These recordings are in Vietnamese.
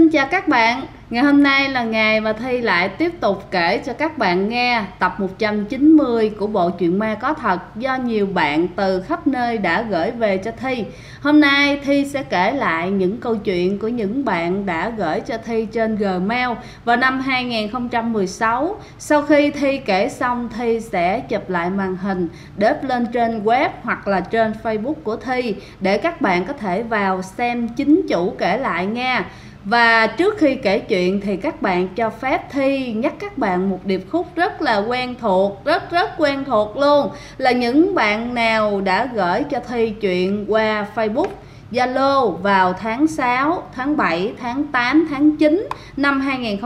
Xin chào các bạn. Ngày hôm nay là ngày mà Thi lại tiếp tục kể cho các bạn nghe tập 190 của bộ truyện ma có thật do nhiều bạn từ khắp nơi đã gửi về cho Thi. Hôm nay Thi sẽ kể lại những câu chuyện của những bạn đã gửi cho Thi trên Gmail vào năm 2016. Sau khi Thi kể xong, Thi sẽ chụp lại màn hình đếp lên trên web hoặc là trên Facebook của Thi để các bạn có thể vào xem chính chủ kể lại nha. Và trước khi kể chuyện thì các bạn cho phép Thi nhắc các bạn một điệp khúc rất là quen thuộc, rất quen thuộc luôn, là những bạn nào đã gửi cho Thi chuyện qua Facebook, Zalo vào tháng 6, tháng 7, tháng 8, tháng 9 năm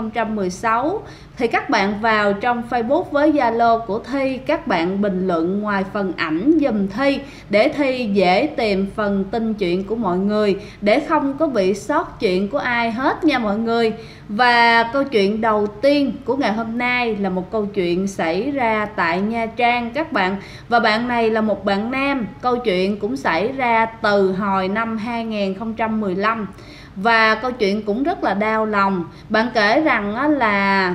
2016 thì các bạn vào trong Facebook với Zalo của Thi, các bạn bình luận ngoài phần ảnh giùm Thi để Thi dễ tìm phần tin chuyện của mọi người, để không có bị sót chuyện của ai hết nha mọi người. Và câu chuyện đầu tiên của ngày hôm nay là một câu chuyện xảy ra tại Nha Trang các bạn. Và bạn này là một bạn nam. Câu chuyện cũng xảy ra từ hồi năm 2015. Và câu chuyện cũng rất là đau lòng. Bạn kể rằng là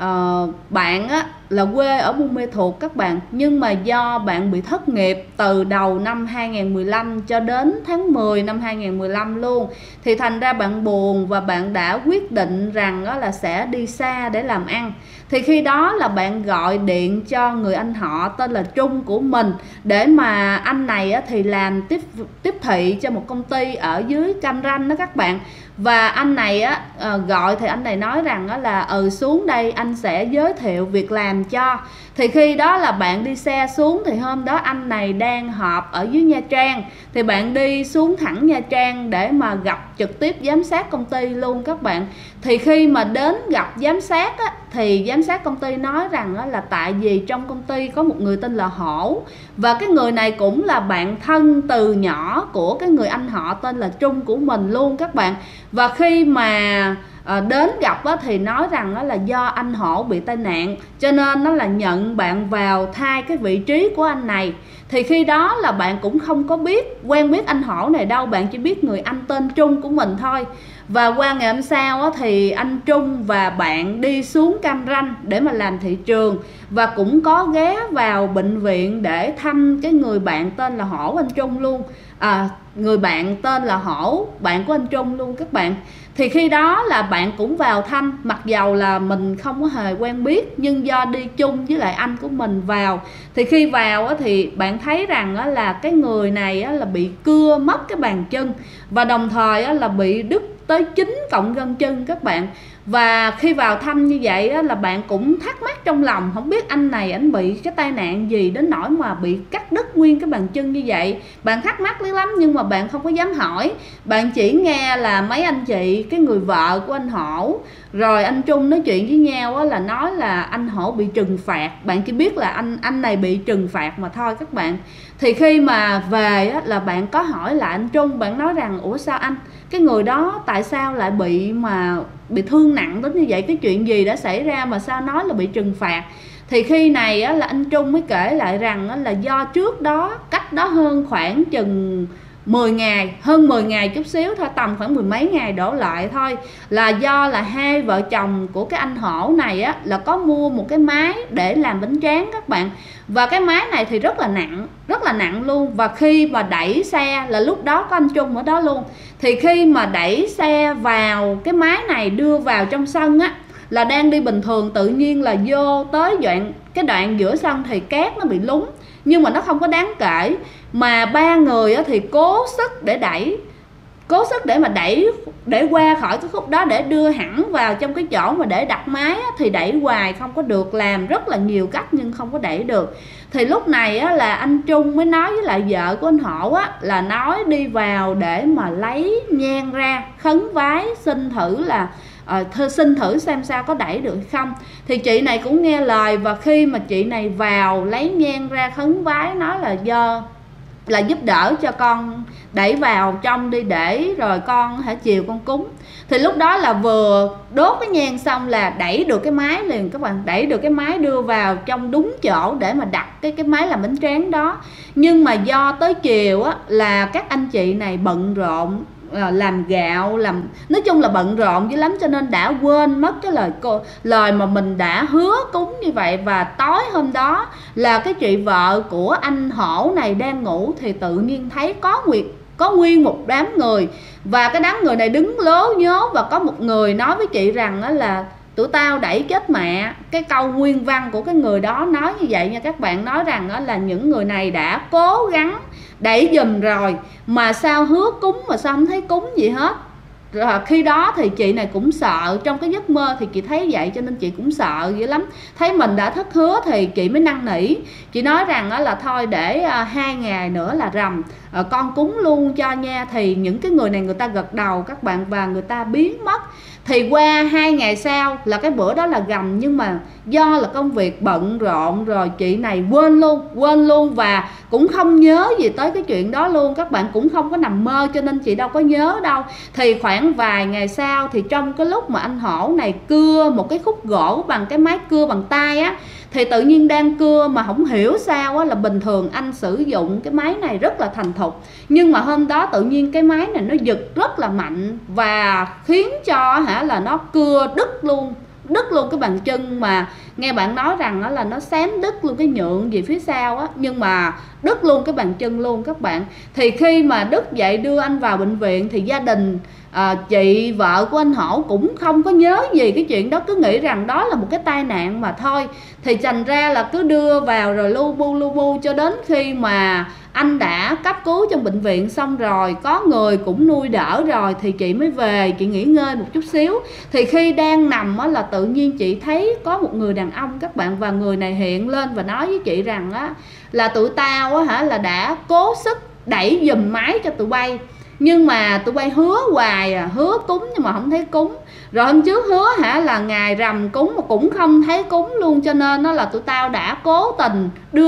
bạn là quê ở Buôn Mê Thuột các bạn, nhưng mà do bạn bị thất nghiệp từ đầu năm 2015 cho đến tháng 10 năm 2015 luôn, thì thành ra bạn buồn và bạn đã quyết định rằng là sẽ đi xa để làm ăn. Thì khi đó là bạn gọi điện cho người anh họ tên là Trung của mình, để mà anh này thì làm tiếp thị cho một công ty ở dưới Cam Ranh đó các bạn. Và anh này gọi thì anh này nói rằng là xuống đây anh sẽ giới thiệu việc làm cho. Thì khi đó là bạn đi xe xuống, thì hôm đó anh này đang họp ở dưới Nha Trang, thì bạn đi xuống thẳng Nha Trang để mà gặp trực tiếp giám sát công ty luôn các bạn. Thì khi mà đến gặp giám sát thì giám sát công ty nói rằng là tại vì trong công ty có một người tên là Hổ, và cái người này cũng là bạn thân từ nhỏ của cái người anh họ tên là Trung của mình luôn các bạn. Và khi mà đến gặp thì nói rằng là do anh Hổ bị tai nạn, cho nên nó là nhận bạn vào thay cái vị trí của anh này. Thì khi đó là bạn cũng không có quen biết anh Hổ này đâu, bạn chỉ biết người anh tên Trung của mình thôi. Và qua ngày hôm sau thì anh Trung và bạn đi xuống Cam Ranh để mà làm thị trường, và cũng có ghé vào bệnh viện để thăm cái người bạn tên là Hổ anh Trung luôn. Người bạn tên là Hổ, bạn của anh Trung luôn các bạn. Thì khi đó là bạn cũng vào thăm, mặc dầu là mình không có hề quen biết, nhưng do đi chung với lại anh của mình vào. Thì khi vào thì bạn thấy rằng là cái người này là bị cưa mất cái bàn chân, và đồng thời là bị đứt tới 9 cọng gân chân các bạn. Và khi vào thăm như vậy là bạn cũng thắc mắc trong lòng, không biết anh này ảnh bị cái tai nạn gì đến nỗi mà bị cắt đứt nguyên cái bàn chân như vậy. Bạn thắc mắc lắm nhưng mà bạn không có dám hỏi. Bạn chỉ nghe là mấy anh chị, cái người vợ của anh Hổ rồi anh Trung nói chuyện với nhau là nói là anh Hổ bị trừng phạt. Bạn chỉ biết là anh này bị trừng phạt mà thôi các bạn. Thì khi mà về là bạn có hỏi lại anh Trung, bạn nói rằng ủa sao anh, cái người đó tại sao lại bị thương nặng đến như vậy, cái chuyện gì đã xảy ra mà sao nói là bị trừng phạt. Thì khi này là anh Trung mới kể lại rằng là do trước đó, cách đó hơn khoảng chừng 10 ngày, hơn 10 ngày chút xíu thôi, tầm khoảng mười mấy ngày đổ lại thôi, là do là hai vợ chồng của cái anh Hổ này là có mua một cái máy để làm bánh tráng các bạn. Và cái máy này thì rất là nặng luôn. Và khi mà đẩy xe, là lúc đó có anh Trung ở đó luôn, thì khi mà đẩy xe vào cái máy này đưa vào trong sân là đang đi bình thường, tự nhiên là vô tới cái đoạn giữa sân thì cát nó bị lún, nhưng mà nó không có đáng kể. Mà ba người thì cố sức để mà đẩy để qua khỏi cái khúc đó, để đưa hẳn vào trong cái chỗ mà để đặt máy thì đẩy hoài không có được, làm rất là nhiều cách nhưng không có đẩy được. Thì lúc này là anh Trung mới nói với lại vợ của anh Hổ là nói đi vào để mà lấy nhang ra khấn vái, xin thử xem sao có đẩy được hay không. Thì chị này cũng nghe lời, và khi mà chị này vào lấy nhang ra khấn vái, nói là giúp đỡ cho con đẩy vào trong đi, để rồi con chiều con cúng. Thì lúc đó là vừa đốt cái nhang xong là đẩy được cái máy liền các bạn, đẩy được cái máy đưa vào trong đúng chỗ để mà đặt cái máy làm bánh tráng đó. Nhưng mà do tới chiều là các anh chị này bận rộn làm gạo, nói chung là bận rộn dữ lắm, cho nên đã quên mất cái lời mà mình đã hứa cúng như vậy. Và tối hôm đó là cái chị vợ của anh Hổ này đang ngủ thì tự nhiên thấy có nguyên một đám người, và cái đám người này đứng lố nhố, và có một người nói với chị rằng đó là tụi tao đẩy chết mẹ. Cái câu nguyên văn của cái người đó nói như vậy nha các bạn, nói rằng đó là những người này đã cố gắng đẩy giùm rồi mà sao hứa cúng mà sao không thấy cúng gì hết. Rồi khi đó thì chị này cũng sợ, trong cái giấc mơ thì chị thấy vậy cho nên chị cũng sợ dữ lắm. Thấy mình đã thất hứa thì chị mới năn nỉ. Chị nói rằng đó là thôi để 2 ngày nữa là rằm, con cúng luôn cho nha. Thì những cái người này người ta gật đầu các bạn, và người ta biến mất. Thì qua 2 ngày sau là cái bữa đó là rằm, nhưng mà do là công việc bận rộn rồi chị này quên luôn và cũng không nhớ gì tới cái chuyện đó luôn. Các bạn cũng không có nằm mơ cho nên chị đâu có nhớ đâu. Thì khoảng vài ngày sau thì trong cái lúc mà anh Hổ này cưa một cái khúc gỗ bằng cái máy cưa bằng tay á, thì tự nhiên đang cưa mà không hiểu sao á, là bình thường anh sử dụng cái máy này rất là thành thục, nhưng mà hôm đó tự nhiên cái máy này nó giật rất là mạnh và khiến cho là nó cưa đứt luôn cái bàn chân. Mà nghe bạn nói rằng đó là nó xém đứt luôn cái nhượng gì phía sau á, nhưng mà đứt luôn cái bàn chân luôn các bạn. Thì khi mà đứt vậy đưa anh vào bệnh viện thì gia đình chị vợ của anh Hổ cũng không có nhớ gì cái chuyện đó, cứ nghĩ rằng đó là một cái tai nạn mà thôi. Thì thành ra là cứ đưa vào rồi lu bu cho đến khi mà anh đã cấp cứu trong bệnh viện xong rồi, có người cũng nuôi đỡ rồi thì chị mới về, chị nghỉ ngơi một chút xíu. Thì khi đang nằm á, là tự nhiên chị thấy có một người đàn ông các bạn, và người này hiện lên và nói với chị rằng á, là tụi tao á, là đã cố sức đẩy giùm máy cho tụi bay, nhưng mà tụi bay hứa hoài hứa cúng nhưng mà không thấy cúng. Rồi hôm trước hứa là ngày rằm cúng mà cũng không thấy cúng luôn, cho nên nó là tụi tao đã cố tình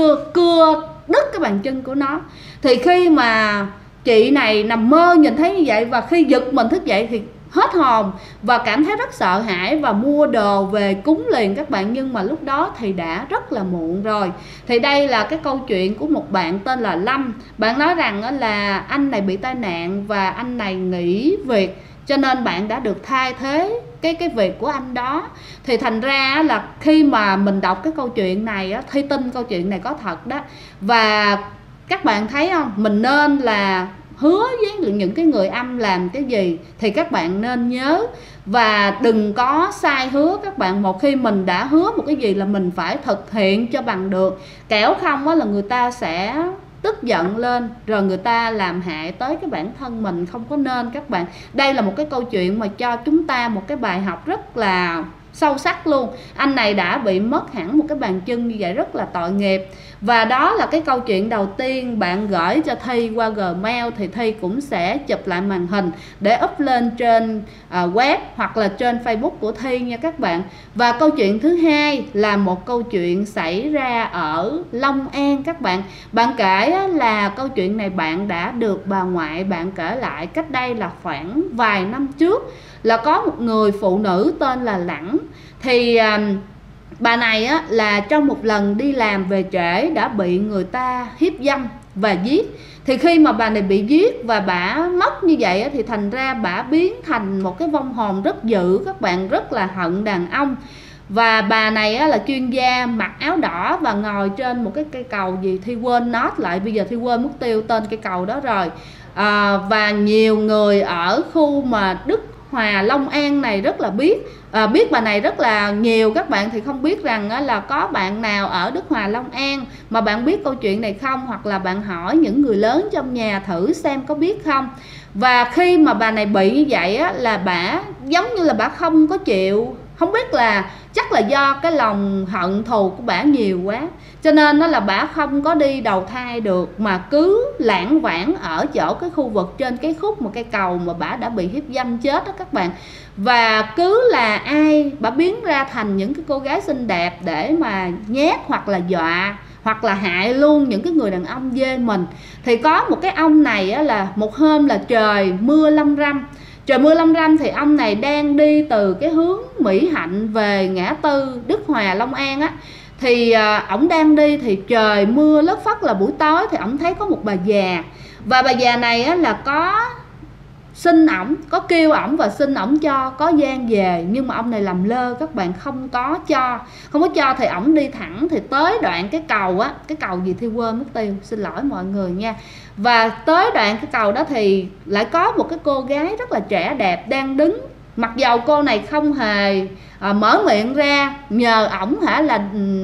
cưa đứt cái bàn chân của nó. Thì khi mà chị này nằm mơ nhìn thấy như vậy, và khi giật mình thức dậy thì hết hồn và cảm thấy rất sợ hãi và mua đồ về cúng liền các bạn. Nhưng mà lúc đó thì đã rất là muộn rồi. Thì đây là cái câu chuyện của một bạn tên là Lâm. Bạn nói rằng là anh này bị tai nạn và anh này nghỉ việc, cho nên bạn đã được thay thế cái việc của anh đó. Thì thành ra là khi mà mình đọc cái câu chuyện này á, Thi tin câu chuyện này có thật đó. Và các bạn thấy không, mình nên là hứa với những cái người âm làm cái gì thì các bạn nên nhớ, và đừng có sai hứa các bạn. Một khi mình đã hứa một cái gì là mình phải thực hiện cho bằng được, kẻo không á là người ta sẽ tức giận lên rồi người ta làm hại tới cái bản thân mình, không có nên các bạn. Đây là một cái câu chuyện mà cho chúng ta một cái bài học rất là sâu sắc luôn. Anh này đã bị mất hẳn một cái bàn chân như vậy, rất là tội nghiệp. Và đó là cái câu chuyện đầu tiên bạn gửi cho Thi qua Gmail, thì Thi cũng sẽ chụp lại màn hình để up lên trên web hoặc là trên Facebook của Thi nha các bạn. Và câu chuyện thứ hai là một câu chuyện xảy ra ở Long An các bạn. Bạn kể là câu chuyện này bạn đã được bà ngoại bạn kể lại cách đây là khoảng vài năm trước, là có một người phụ nữ tên là Lẳng. Thì bà này á, là trong một lần đi làm về trễ đã bị người ta hiếp dâm và giết. Thì khi mà bà này bị giết và bà mất như vậy á, thì thành ra bà biến thành một cái vong hồn rất dữ các bạn, rất là hận đàn ông. Và bà này á, là chuyên gia mặc áo đỏ và ngồi trên một cái cây cầu gì Thi quên nốt lại, bây giờ Thi quên mất tiêu tên cây cầu đó rồi. Và nhiều người ở khu mà Đức Hòa Long An này rất là biết bà này rất là nhiều các bạn. Thì không biết rằng là có bạn nào ở Đức Hòa Long An mà bạn biết câu chuyện này không, hoặc là bạn hỏi những người lớn trong nhà thử xem có biết không. Và khi mà bà này bị như vậy á, là bà giống như là bà không có chịu, không biết là chắc là do cái lòng hận thù của bà nhiều quá, cho nên nó là bà không có đi đầu thai được, mà cứ lảng vảng ở chỗ cái khu vực trên cái khúc một cây cầu mà bà đã bị hiếp dâm chết đó các bạn. Và cứ là ai bà biến ra thành những cái cô gái xinh đẹp để mà nhét hoặc là dọa hoặc là hại luôn những cái người đàn ông dê mình. Thì có một cái ông này á, là một hôm là trời mưa lâm râm. Trời mưa lâm râm thì ông này đang đi từ cái hướng Mỹ Hạnh về ngã tư Đức Hòa Long An á. Thì ổng đang đi thì trời mưa lất phất là buổi tối, thì ổng thấy có một bà già. Và bà già này á, là có xin ổng, có kêu ổng và xin ổng cho có gian về, nhưng mà ông này làm lơ các bạn, không có cho thì ổng đi thẳng thì tới đoạn cái cầu á, cái cầu gì thì quên mất tiêu, xin lỗi mọi người nha. Và tới đoạn cái cầu đó thì lại có một cái cô gái rất là trẻ đẹp đang đứng, mặc dầu cô này không hề mở miệng ra nhờ ổng là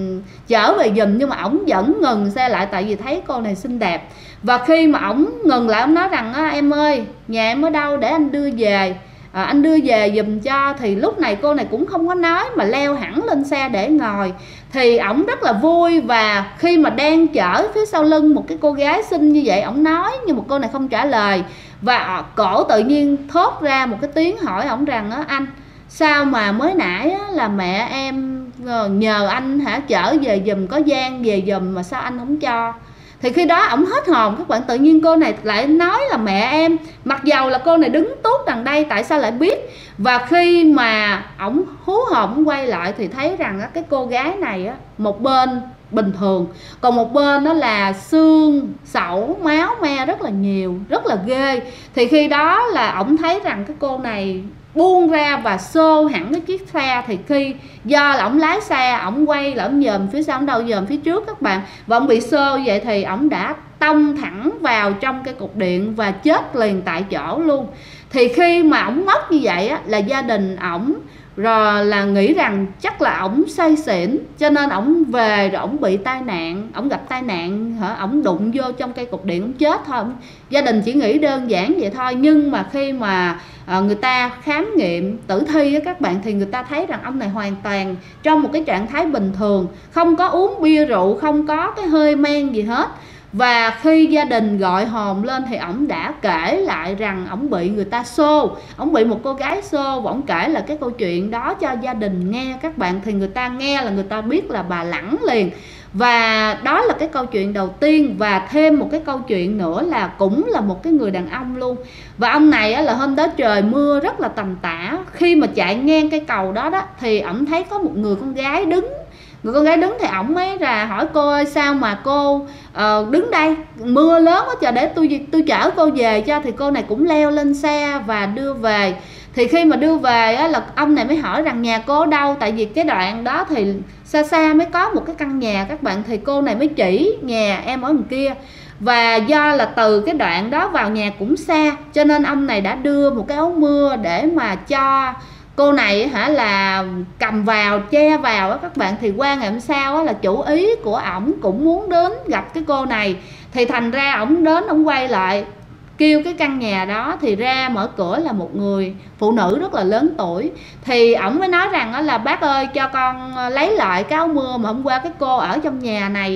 trở về giùm, nhưng mà ổng vẫn ngừng xe lại tại vì thấy cô này xinh đẹp. Và khi mà ổng ngừng lại, ổng nói rằng em ơi, nhà em ở đâu để anh đưa về, anh đưa về giùm cho. Thì lúc này cô này cũng không có nói mà leo hẳn lên xe để ngồi. Thì ổng rất là vui, và khi mà đang chở phía sau lưng một cái cô gái xinh như vậy, ổng nói nhưng mà cô này không trả lời. Và cổ tự nhiên thốt ra một cái tiếng hỏi ổng rằng anh, sao mà mới nãy là mẹ em nhờ anh chở về giùm, có gian về giùm mà sao anh không cho. Thì khi đó ổng hết hồn các bạn, tự nhiên cô này lại nói là mẹ em, mặc dầu là cô này đứng tốt đằng đây, tại sao lại biết. Và khi mà ổng hú hồn quay lại thì thấy rằng cái cô gái này một bên bình thường, còn một bên đó là xương sẩu máu me rất là nhiều, rất là ghê. Thì khi đó là ổng thấy rằng cái cô này buông ra và xô hẳn cái chiếc xe. Thì khi do là ổng lái xe, ổng quay là ổng dòm phía sau, ổng đâu dòm phía trước các bạn, và ổng bị xô vậy thì ổng đã tông thẳng vào trong cái cục điện và chết liền tại chỗ luôn. Thì khi mà ổng mất như vậy là gia đình ổng rồi là nghĩ rằng chắc là ổng say xỉn, cho nên ổng về rồi ổng bị tai nạn, ổng gặp tai nạn ổng đụng vô trong cây cục điện ổng chết thôi. Gia đình chỉ nghĩ đơn giản vậy thôi, nhưng mà khi mà người ta khám nghiệm tử thi các bạn, thì người ta thấy rằng ông này hoàn toàn trong một cái trạng thái bình thường, không có uống bia rượu, không có cái hơi men gì hết. Và khi gia đình gọi hồn lên thì ổng đã kể lại rằng ổng bị người ta xô, ổng bị một cô gái xô, và ổng kể là cái câu chuyện đó cho gia đình nghe các bạn. Thì người ta nghe là người ta biết là bà lẳng liền. Và đó là cái câu chuyện đầu tiên. Và thêm một cái câu chuyện nữa là cũng là một cái người đàn ông luôn. Và ông này là hôm đó trời mưa rất là tầm tã, khi mà chạy ngang cây cầu đó thì ổng thấy có một người con gái đứng. Người con gái đứng thì ổng mới ra hỏi cô ơi, sao mà cô đứng đây, mưa lớn quá trời, để tôi chở cô về cho. Thì cô này cũng leo lên xe và đưa về. Thì khi mà đưa về là ông này mới hỏi rằng nhà cô ở đâu, tại vì cái đoạn đó thì xa xa mới có một cái căn nhà các bạn. Thì cô này mới chỉ nhà em ở bên kia. Và do là từ cái đoạn đó vào nhà cũng xa, cho nên ông này đã đưa một cái áo mưa để mà cho cô này là cầm vào, che vào đó các bạn. Thì qua ngày hôm sau là chủ ý của ổng cũng muốn đến gặp cái cô này. Thì thành ra ổng đến, ổng quay lại kêu cái căn nhà đó, thì ra mở cửa là một người phụ nữ rất là lớn tuổi. Thì ổng mới nói rằng là bác ơi, cho con lấy lại cái áo mưa mà hôm qua cái cô ở trong nhà này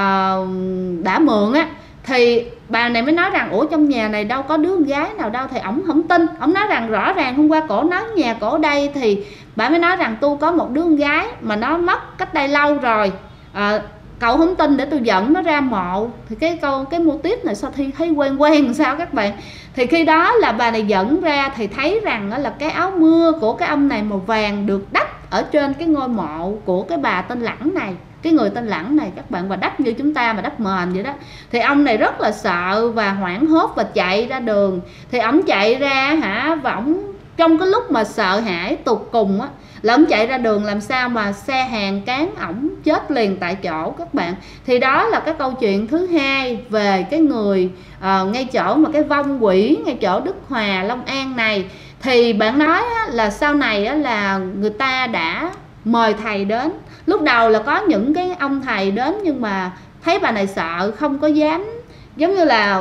đã mượn á. Thì bà này mới nói rằng ủa, trong nhà này đâu có đứa con gái nào đâu. Thì ổng không tin, ổng nói rằng rõ ràng hôm qua cổ nói nhà cổ ở đây. Thì bà mới nói rằng tôi có một đứa con gái mà nó mất cách đây lâu rồi, cậu không tin để tôi dẫn nó ra mộ. Thì cái mô típ này sao thấy quen quen sao các bạn. Thì khi đó là bà này dẫn ra thì thấy rằng là cái áo mưa của cái ông này màu vàng được đắp ở trên cái ngôi mộ của cái bà tên Lẳng này, cái người tên Lẳng này các bạn, và đắp như chúng ta mà đắp mền vậy đó. Thì ông này rất là sợ và hoảng hốt và chạy ra đường. Thì ổng chạy ra và ổng trong cái lúc mà sợ hãi tột cùng là ổng chạy ra đường, làm sao mà xe hàng cán ổng chết liền tại chỗ các bạn. Thì đó là cái câu chuyện thứ hai về cái người ngay chỗ mà cái vong quỷ ngay chỗ Đức Hòa Long An này. Thì bạn nói là sau này là người ta đã mời thầy đến. Lúc đầu là có những cái ông thầy đến, nhưng mà thấy bà này sợ, không có dám, giống như là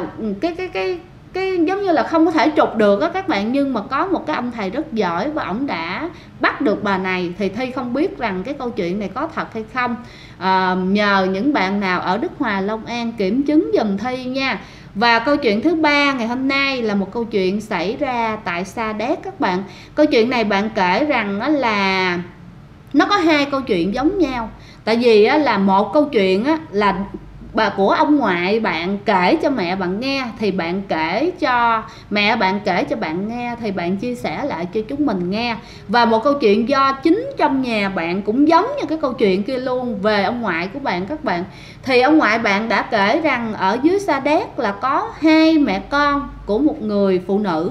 giống như là không có thể trục được á các bạn. Nhưng mà có một cái ông thầy rất giỏi và ổng đã bắt được bà này. Thì Thi không biết rằng cái câu chuyện này có thật hay không, nhờ những bạn nào ở Đức Hòa Long An kiểm chứng giùm Thi nha. Và câu chuyện thứ ba ngày hôm nay là một câu chuyện xảy ra tại Sa Đéc các bạn. Câu chuyện này bạn kể rằng là nó có hai câu chuyện giống nhau. Tại vì là một câu chuyện là bà của ông ngoại bạn kể cho mẹ bạn nghe, thì bạn kể cho mẹ bạn kể cho bạn nghe, thì bạn chia sẻ lại cho chúng mình nghe. Và một câu chuyện do chính trong nhà bạn cũng giống như cái câu chuyện kia luôn, về ông ngoại của bạn các bạn. Thì ông ngoại bạn đã kể rằng ở dưới Sa Đéc là có hai mẹ con của một người phụ nữ.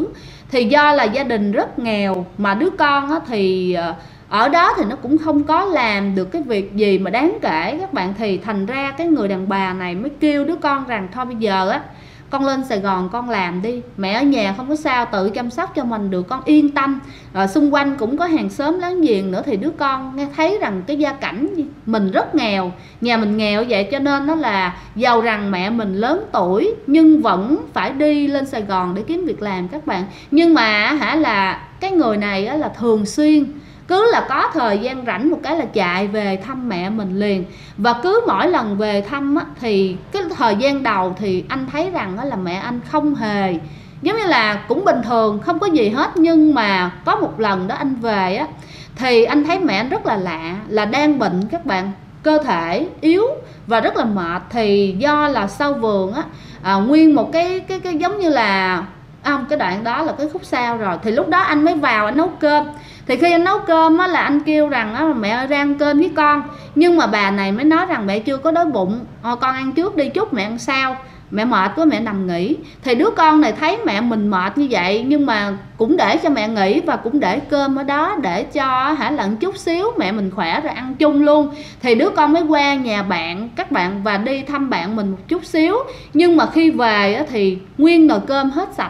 Thì do là gia đình rất nghèo, mà đứa con thì ở đó thì nó cũng không có làm được cái việc gì mà đáng kể các bạn. Thì thành ra cái người đàn bà này mới kêu đứa con rằng thôi bây giờ con lên Sài Gòn con làm đi, mẹ ở nhà không có sao, tự chăm sóc cho mình được, con yên tâm. Xung quanh cũng có hàng xóm láng giềng nữa. Thì đứa con nghe thấy rằng cái gia cảnh mình rất nghèo, nhà mình nghèo vậy, cho nên nó là giàu rằng mẹ mình lớn tuổi nhưng vẫn phải đi lên Sài Gòn để kiếm việc làm các bạn. Nhưng mà là cái người này là thường xuyên cứ là có thời gian rảnh một cái là chạy về thăm mẹ mình liền. Và cứ mỗi lần về thăm thì cái thời gian đầu thì anh thấy rằng là mẹ anh không hề, giống như là cũng bình thường, không có gì hết. Nhưng mà có một lần đó anh về thì anh thấy mẹ anh rất là lạ, là đang bệnh các bạn, cơ thể yếu và rất là mệt. Thì do là sau vườn nguyên một cái giống như là cái đoạn đó là cái khúc sau rồi. Thì lúc đó anh mới vào anh nấu cơm. Thì khi anh nấu cơm là anh kêu rằng mẹ ơi ra ăn cơm với con. Nhưng mà bà này mới nói rằng mẹ chưa có đói bụng, con ăn trước đi chút mẹ ăn sau, mẹ mệt quá mẹ nằm nghỉ. Thì đứa con này thấy mẹ mình mệt như vậy nhưng mà cũng để cho mẹ nghỉ, và cũng để cơm ở đó để cho lận chút xíu mẹ mình khỏe rồi ăn chung luôn. Thì đứa con mới qua nhà bạn các bạn và đi thăm bạn mình một chút xíu. Nhưng mà khi về thì nguyên nồi cơm hết sạch.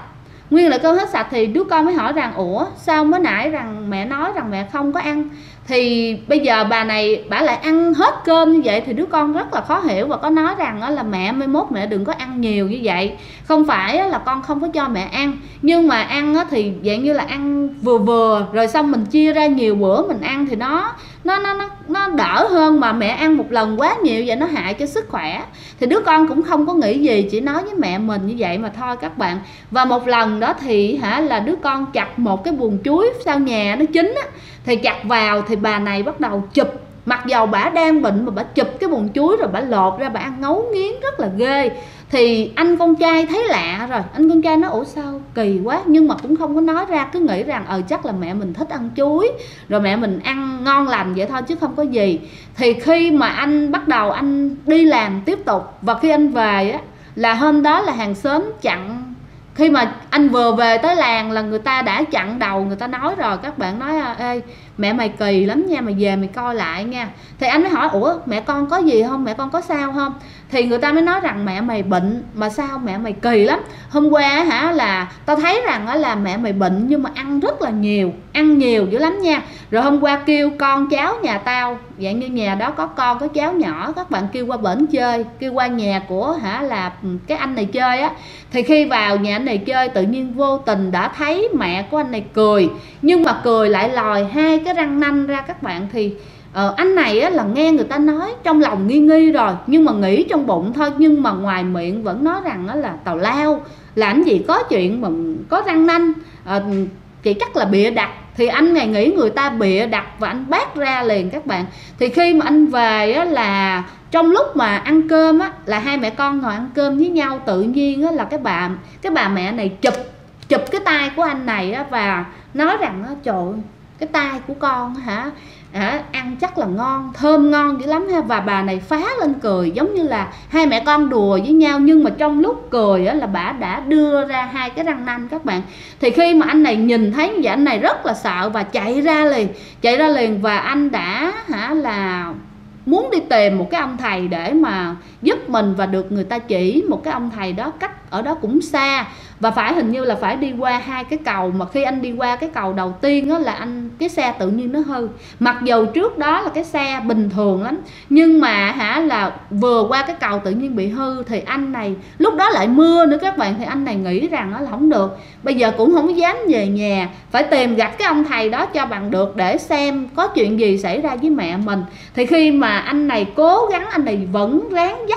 Thì đứa con mới hỏi rằng ủa sao mới nãy rằng mẹ nói rằng mẹ không có ăn, thì bây giờ bà này bả lại ăn hết cơm như vậy. Thì đứa con rất là khó hiểu và có nói rằng là mẹ mai mốt mẹ đừng có ăn nhiều như vậy, không phải là con không có cho mẹ ăn, nhưng mà ăn thì dạng như là ăn vừa vừa rồi xong mình chia ra nhiều bữa mình ăn thì nó đỡ hơn. Mà mẹ ăn một lần quá nhiều vậy nó hại cho sức khỏe. Thì đứa con cũng không có nghĩ gì, chỉ nói với mẹ mình như vậy mà thôi các bạn. Và một lần đó thì là đứa con chặt một cái buồng chuối sau nhà nó chín thì chặt vào thì bà này bắt đầu chụp, mặc dầu bả đang bệnh mà bả chụp cái buồng chuối rồi bả lột ra bả ăn ngấu nghiến rất là ghê. Thì anh con trai thấy lạ rồi, anh con trai nói ủa sao kỳ quá, nhưng mà cũng không có nói ra, cứ nghĩ rằng chắc là mẹ mình thích ăn chuối rồi mẹ mình ăn ngon lành vậy thôi chứ không có gì. Thì khi mà anh bắt đầu anh đi làm tiếp tục, và khi anh về là hôm đó là hàng xóm chặn. Khi mà anh vừa về tới làng là người ta đã chặn đầu, người ta nói rồi các bạn, nói ê mẹ mày kỳ lắm nha, mày về mày coi lại nha. Thì anh mới hỏi ủa mẹ con có gì không, mẹ con có sao không. Thì người ta mới nói rằng mẹ mày bệnh mà sao mẹ mày kỳ lắm. Hôm qua là tao thấy rằng là mẹ mày bệnh nhưng mà ăn rất là nhiều, ăn nhiều dữ lắm nha. Rồi hôm qua kêu con cháu nhà tao, dạng như nhà đó có con có cháu nhỏ, các bạn kêu qua bển chơi, kêu qua nhà của là cái anh này chơi Thì khi vào nhà anh này chơi tự nhiên vô tình đã thấy mẹ của anh này cười, nhưng mà cười lại lòi hai cái răng nanh ra các bạn. Thì anh này là nghe người ta nói trong lòng nghi nghi rồi, nhưng mà nghĩ trong bụng thôi, nhưng mà ngoài miệng vẫn nói rằng là tào lao, làm gì có chuyện mà có răng nanh, chỉ chắc là bịa đặt. Thì anh này nghĩ người ta bịa đặt và anh bác ra liền các bạn. Thì khi mà anh về là trong lúc mà ăn cơm là hai mẹ con ngồi ăn cơm với nhau, tự nhiên là cái bà mẹ này chụp cái tay của anh này và nói rằng trời ơi, cái tay của con ăn chắc là ngon, thơm ngon dữ lắm ha. Và bà này phá lên cười, giống như là hai mẹ con đùa với nhau, nhưng mà trong lúc cười là bà đã đưa ra hai cái răng nanh các bạn. Thì khi mà anh này nhìn thấy như vậy, anh này rất là sợ và chạy ra liền. Và anh đã là muốn đi tìm một cái ông thầy để mà giúp mình, và được người ta chỉ một cái ông thầy đó, cách ở đó cũng xa, và phải hình như là phải đi qua hai cái cầu. Mà khi anh đi qua cái cầu đầu tiên là cái xe tự nhiên nó hư, mặc dù trước đó là cái xe bình thường lắm, nhưng mà là vừa qua cái cầu tự nhiên bị hư. Thì anh này lúc đó lại mưa nữa các bạn, thì anh này nghĩ rằng là không được, bây giờ cũng không dám về nhà, phải tìm gặp cái ông thầy đó cho bằng được để xem có chuyện gì xảy ra với mẹ mình. Thì khi mà anh này cố gắng, anh này vẫn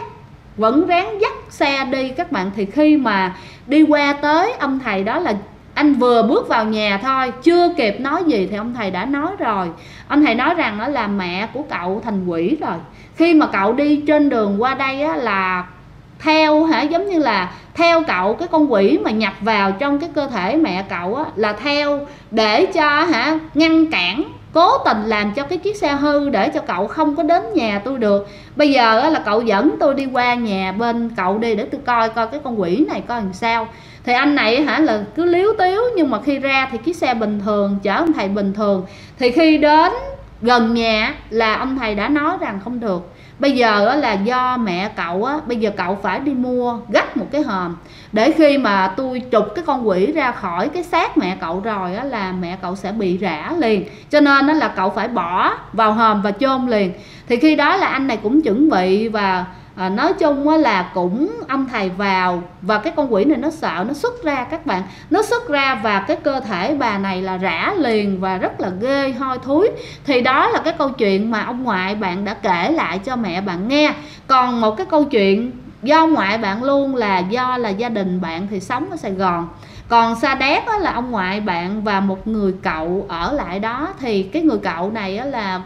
ráng dắt xe đi các bạn. Thì khi mà đi qua tới ông thầy đó là anh vừa bước vào nhà thôi, chưa kịp nói gì thì ông thầy đã nói rồi. Ông thầy nói rằng đó là mẹ của cậu thành quỷ rồi. Khi mà cậu đi trên đường qua đây là theo giống như là theo cậu, cái con quỷ mà nhập vào trong cái cơ thể mẹ cậu là theo để cho ngăn cản, cố tình làm cho cái chiếc xe hư để cho cậu không có đến nhà tôi được. Bây giờ là cậu dẫn tôi đi qua nhà bên cậu đi để tôi coi cái con quỷ này coi làm sao. Thì anh này hả là cứ líu tíu, nhưng mà khi ra thì chiếc xe bình thường chở ông thầy bình thường. Thì khi đến gần nhà là ông thầy đã nói rằng không được, bây giờ là do mẹ cậu á, bây giờ cậu phải đi mua gấp một cái hòm, để khi mà tôi trục cái con quỷ ra khỏi cái xác mẹ cậu rồi á, là mẹ cậu sẽ bị rã liền, cho nên là cậu phải bỏ vào hòm và chôn liền. Thì khi đó là anh này cũng chuẩn bị, và nói chung là cũng ông thầy vào, và cái con quỷ này nó sợ, nó xuất ra các bạn, nó xuất ra và cái cơ thể bà này là rã liền và rất là ghê, hôi thối. Thì đó là cái câu chuyện mà ông ngoại bạn đã kể lại cho mẹ bạn nghe. Còn một cái câu chuyện do ngoại bạn luôn, là do là gia đình bạn thì sống ở Sài Gòn, còn Sa Đéc là ông ngoại bạn và một người cậu ở lại đó. Thì cái người cậu này là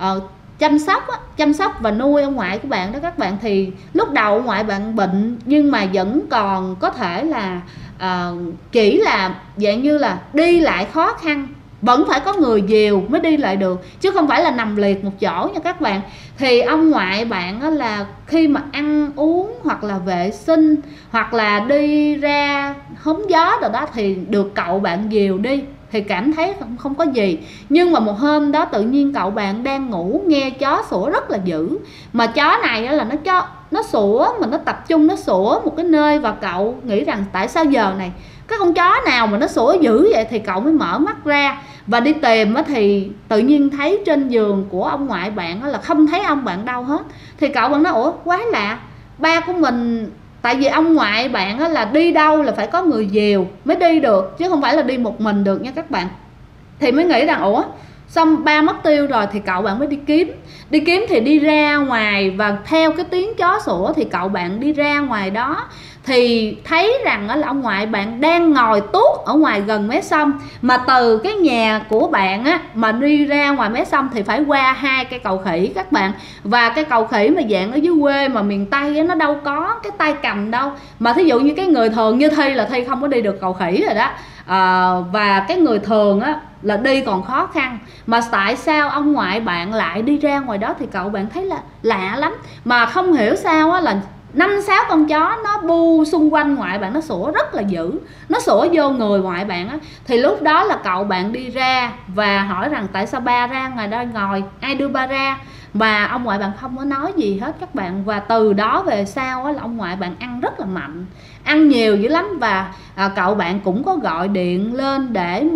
chăm sóc và nuôi ông ngoại của bạn đó các bạn. Thì lúc đầu ông ngoại bạn bệnh, nhưng mà vẫn còn có thể là chỉ là dạng như là đi lại khó khăn, vẫn phải có người dìu mới đi lại được, chứ không phải là nằm liệt một chỗ nha các bạn. Thì ông ngoại bạn là khi mà ăn uống hoặc là vệ sinh hoặc là đi ra hóng gió rồi đó thì được cậu bạn dìu đi, thì cảm thấy không có gì. Nhưng mà một hôm đó tự nhiên cậu bạn đang ngủ nghe chó sủa rất là dữ, mà chó này là nó sủa mà nó tập trung nó sủa một cái nơi, và cậu nghĩ rằng tại sao giờ này cái con chó nào mà nó sủa dữ vậy. Thì cậu mới mở mắt ra và đi tìm, thì tự nhiên thấy trên giường của ông ngoại bạn là không thấy ông bạn đâu hết. Thì cậu bạn nói ủa quái lạ, ba của mình, tại vì ông ngoại bạn là đi đâu là phải có người dìu mới đi được, chứ không phải là đi một mình được nha các bạn. Thì mới nghĩ rằng ủa xong ba mất tiêu rồi, thì cậu bạn mới đi kiếm thì đi ra ngoài, và theo cái tiếng chó sủa thì cậu bạn đi ra ngoài đó thì thấy rằng là ông ngoại bạn đang ngồi tuốt ở ngoài gần mé sông. Mà từ cái nhà của bạn mà đi ra ngoài mé sông thì phải qua 2 cây cầu khỉ các bạn. Và cái cầu khỉ mà dạng ở dưới quê mà miền Tây nó đâu có cái tay cầm đâu, mà thí dụ như cái người thường như Thi là Thi không có đi được cầu khỉ rồi đó. Và cái người thường là đi còn khó khăn, mà tại sao ông ngoại bạn lại đi ra ngoài đó. Thì cậu bạn thấy là lạ lắm, mà không hiểu sao là 5-6 con chó nó bu xung quanh ngoại bạn, nó sủa rất là dữ, nó sủa vô người ngoại bạn Thì lúc đó là cậu bạn đi ra và hỏi rằng tại sao ba ra ngoài đây ngồi, ai đưa ba ra. Mà ông ngoại bạn không có nói gì hết các bạn. Và từ đó về sau là ông ngoại bạn ăn rất là mạnh, ăn nhiều dữ lắm. Và cậu bạn cũng có gọi điện lên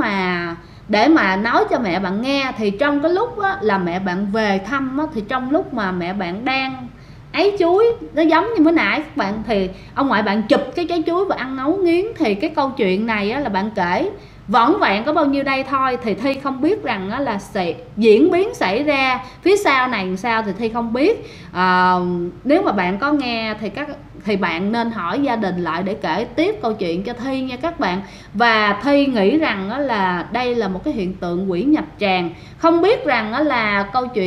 để mà nói cho mẹ bạn nghe. Thì trong cái lúc là mẹ bạn về thăm thì trong lúc mà mẹ bạn đang ấy chuối, nó giống như mới nãy các bạn, thì ông ngoại bạn chụp cái trái chuối và ăn ngấu nghiến. Thì cái câu chuyện này là bạn kể vỏn vẹn có bao nhiêu đây thôi, thì Thi không biết rằng là sẽ diễn biến xảy ra phía sau này làm sao, thì Thi không biết. Nếu mà bạn có nghe thì bạn nên hỏi gia đình lại để kể tiếp câu chuyện cho Thi nha các bạn. Và Thi nghĩ rằng là đây là một cái hiện tượng quỷ nhập tràng. Không biết rằng là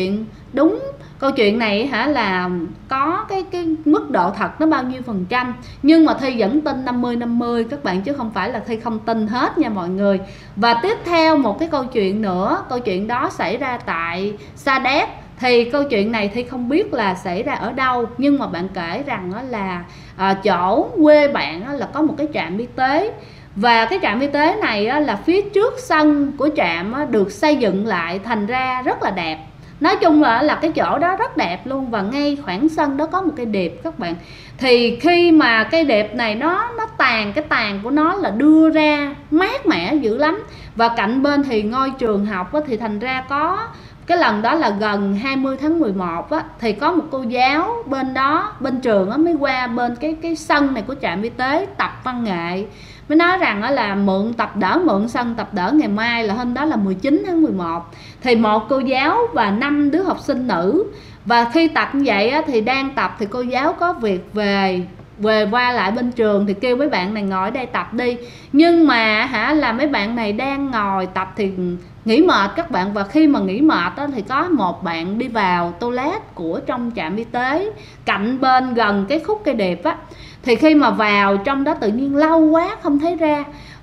câu chuyện này là có cái mức độ thật nó bao nhiêu %, nhưng mà Thi vẫn tin 50-50 các bạn, chứ không phải là Thi không tin hết nha mọi người. Và tiếp theo một cái câu chuyện nữa, câu chuyện đó xảy ra tại Sa Đéc. Thì câu chuyện này Thi không biết là xảy ra ở đâu, nhưng mà bạn kể rằng là chỗ quê bạn là có một cái trạm y tế. Và cái trạm y tế này là phía trước sân của trạm được xây dựng lại thành ra rất là đẹp. Nói chung là cái chỗ đó rất đẹp luôn. Và ngay khoảng sân đó có một cây đệp các bạn. Thì khi mà cây đệp này nó tàn, cái tàn của nó là đưa ra mát mẻ dữ lắm. Và cạnh bên thì ngôi trường học thì thành ra có cái lần đó là gần 20 tháng 11 thì có một cô giáo bên đó, bên trường mới qua bên cái sân này của trạm y tế tập văn nghệ. Mới nói rằng là mượn sân tập đỡ ngày mai, là hôm đó là 19 tháng 11. Thì một cô giáo và 5 đứa học sinh nữ. Và khi tập như vậy thì đang tập thì cô giáo có việc về qua lại bên trường thì kêu mấy bạn này ngồi ở đây tập đi. Nhưng mà là mấy bạn này đang ngồi tập thì nghỉ mệt các bạn. Và khi mà nghỉ mệt thì có một bạn đi vào toilet của trong trạm y tế cạnh bên gần cái khúc cây đệp Thì khi mà vào trong đó tự nhiên lâu quá không thấy ra.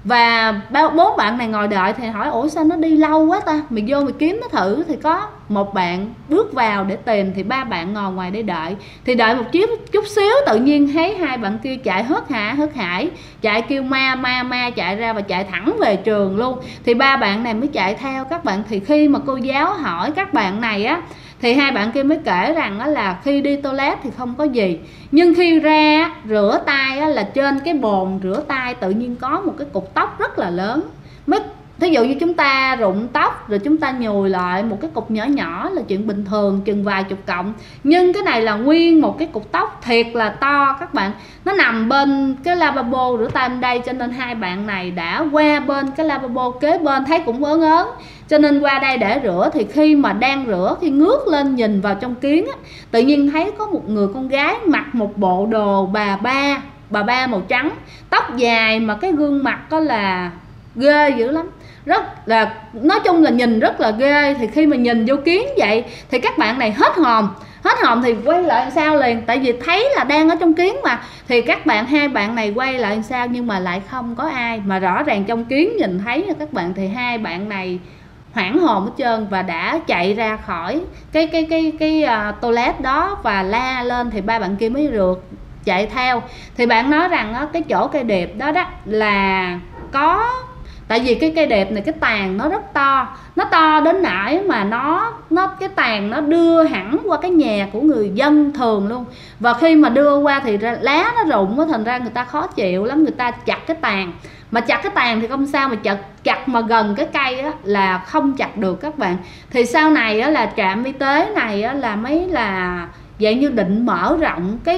Và bốn bạn này ngồi đợi thì hỏi ủa sao nó đi lâu quá ta, mày vô mày kiếm nó thử. Thì có một bạn bước vào để tìm, thì ba bạn ngồi ngoài để đợi. Thì đợi một chút xíu tự nhiên thấy hai bạn kia chạy hớt hải, chạy kêu ma chạy ra và chạy thẳng về trường luôn. Thì ba bạn này mới chạy theo các bạn. Thì khi mà cô giáo hỏi các bạn này á, thì hai bạn kia mới kể rằng á, là khi đi toilet thì không có gì, nhưng khi ra rửa tay á, là trên cái bồn rửa tay tự nhiên có một cái cục tóc rất là lớn. Thí dụ như chúng ta rụng tóc rồi chúng ta nhồi lại một cái cục nhỏ nhỏ là chuyện bình thường, chừng vài chục cọng, nhưng cái này là nguyên một cái cục tóc thiệt là to các bạn. Nó nằm bên cái lavabo rửa tay bên đây, cho nên hai bạn này đã qua bên cái lavabo kế bên, thấy cũng ớn ớn cho nên qua đây để rửa. Thì khi mà đang rửa, khi ngước lên nhìn vào trong kiến á, tự nhiên thấy có một người con gái mặc một bộ đồ bà ba màu trắng, tóc dài mà cái gương mặt có là ghê dữ lắm, rất là, nói chung là nhìn rất là ghê. Thì khi mà nhìn vô kiến vậy thì các bạn này hết hồn thì quay lại sao liền, tại vì thấy là đang ở trong kiến mà. Thì hai bạn này quay lại sao nhưng mà lại không có ai, mà rõ ràng trong kiến nhìn thấy nha các bạn. Thì hai bạn này hoảng hồn hết trơn và đã chạy ra khỏi cái toilet đó và la lên. Thì ba bạn kia mới rượt chạy theo. Thì bạn nói rằng á, cái chỗ cây đẹp đó là có, tại vì cái cây đẹp này cái tàn nó rất to, nó to đến nỗi mà nó cái tàn nó đưa hẳn qua cái nhà của người dân thường luôn. Và khi mà đưa qua thì lá nó rụng á, thành ra người ta khó chịu lắm, người ta chặt cái tàn. Mà chặt cái tàn thì không sao, mà chặt mà gần cái cây á là không chặt được các bạn. Thì sau này á là trạm y tế này á là mấy là vậy như định mở rộng cái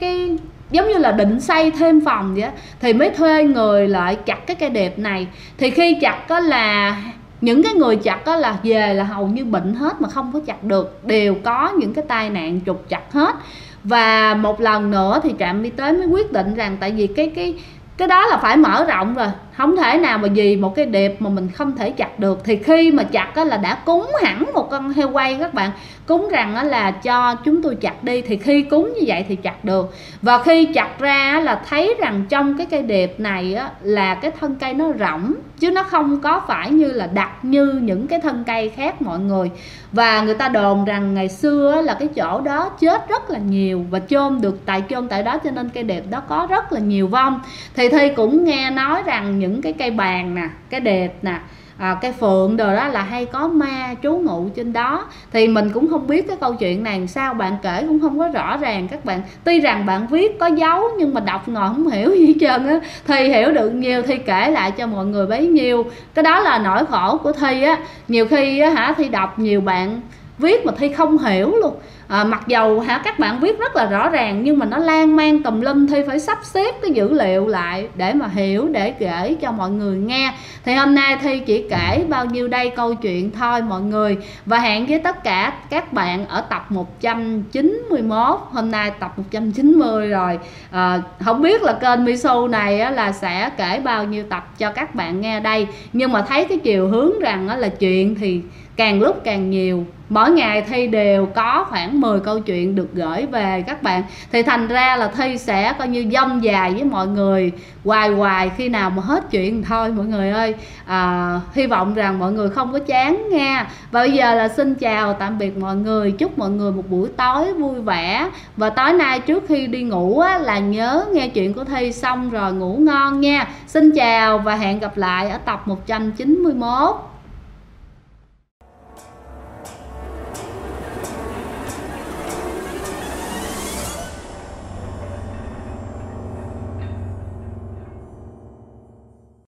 giống như là định xây thêm phòng vậy á, thì mới thuê người lại chặt cái cây đẹp này. Thì khi chặt á là những cái người chặt á là về là hầu như bệnh hết mà không có chặt được, đều có những cái tai nạn trục chặt hết. Và một lần nữa thì trạm y tế mới quyết định rằng tại vì cái đó là phải mở rộng rồi, không thể nào mà vì một cái đẹp mà mình không thể chặt được. Thì khi mà chặt á là đã cúng hẳn một con heo quay các bạn, cúng rằng á là cho chúng tôi chặt đi. Thì khi cúng như vậy thì chặt được. Và khi chặt ra á là thấy rằng trong cái cây đẹp này á là cái thân cây nó rỗng, chứ nó không có phải như là đặc như những cái thân cây khác mọi người. Và người ta đồn rằng ngày xưa á, là cái chỗ đó chết rất là nhiều và chôn tại đó, cho nên cây đẹp đó có rất là nhiều vong. Thì Thi cũng nghe nói rằng những cái cây bàng nè, cái đẹp nè, cây phượng đồ đó là hay có ma trú ngụ trên đó. Thì mình cũng không biết cái câu chuyện này sao, bạn kể cũng không có rõ ràng các bạn. Tuy rằng bạn viết có dấu nhưng mà đọc ngồi không hiểu gì hết trơn á. Thi hiểu được nhiều Thi kể lại cho mọi người bấy nhiêu. Cái đó là nỗi khổ của Thi á. Nhiều khi á Thi đọc nhiều bạn viết mà Thi không hiểu luôn. Mặc dầu các bạn viết rất là rõ ràng nhưng mà nó lan man tùm lum, Thi phải sắp xếp cái dữ liệu lại để mà hiểu, để kể cho mọi người nghe. Thì hôm nay Thi chỉ kể bao nhiêu đây câu chuyện thôi mọi người, và hẹn với tất cả các bạn ở tập 191. Hôm nay tập 190 rồi. Không biết là kênh Misu này á, là sẽ kể bao nhiêu tập cho các bạn nghe đây, nhưng mà thấy cái chiều hướng rằng á, là chuyện thì càng lúc càng nhiều. Mỗi ngày Thi đều có khoảng 10 câu chuyện được gửi về các bạn. Thì thành ra là Thi sẽ coi như dông dài với mọi người hoài khi nào mà hết chuyện thôi mọi người ơi. Hy vọng rằng mọi người không có chán nha. Và bây giờ là xin chào tạm biệt mọi người. Chúc mọi người một buổi tối vui vẻ. Và tối nay trước khi đi ngủ á, là nhớ nghe chuyện của Thi xong rồi ngủ ngon nha. Xin chào và hẹn gặp lại ở tập 191.